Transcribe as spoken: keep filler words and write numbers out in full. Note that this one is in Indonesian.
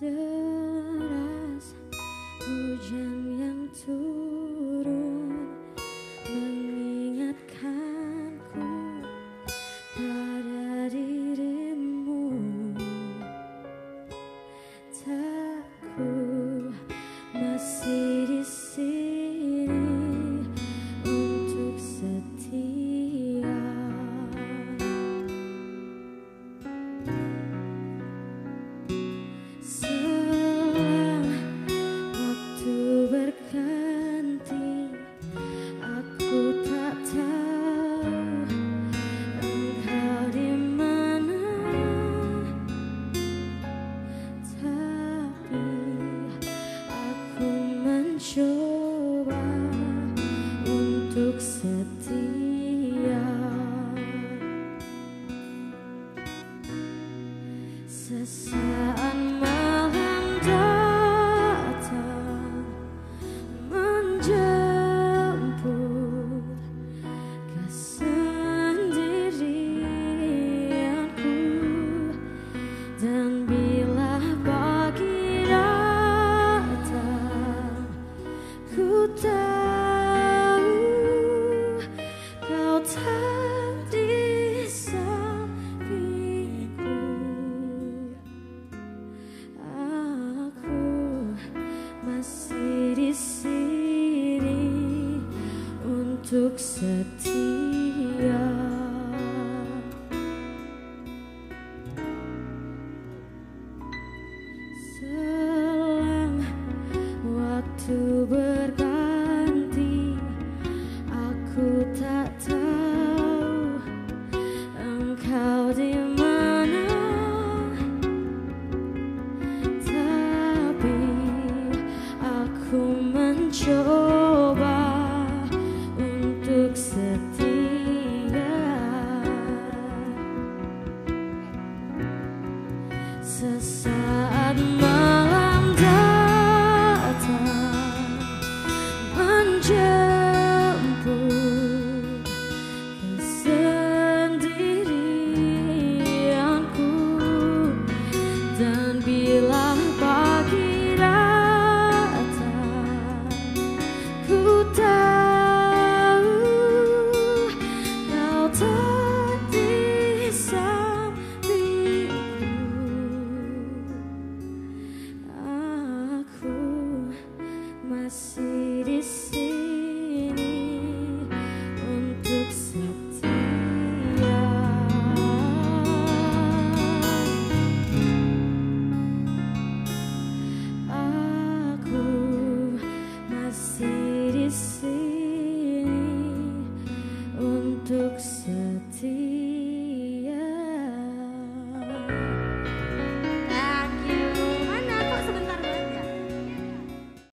Deras hujan yang turun mengingatkanku pada dirimu. Takku masih di sini untuk setia. Selang waktu berganti, aku tak tahu engkau di mana, tapi aku mencoba untuk setia. Sesaat malam datang menjemput kesendirianku, dan bila pagi datang, ku tahu kau tak di sampingku. Aku masih di sini untuk setia. Selang waktu berganti, aku tak tahu engkau di mana, tapi aku mencoba untuk setia. Sesaat malam datang menjemput kesendirianku, dan bila pagi datang, ku tahu kau tak di sampingku. Aku masih di sini untuk setia. Aku masih di sini untuk setia.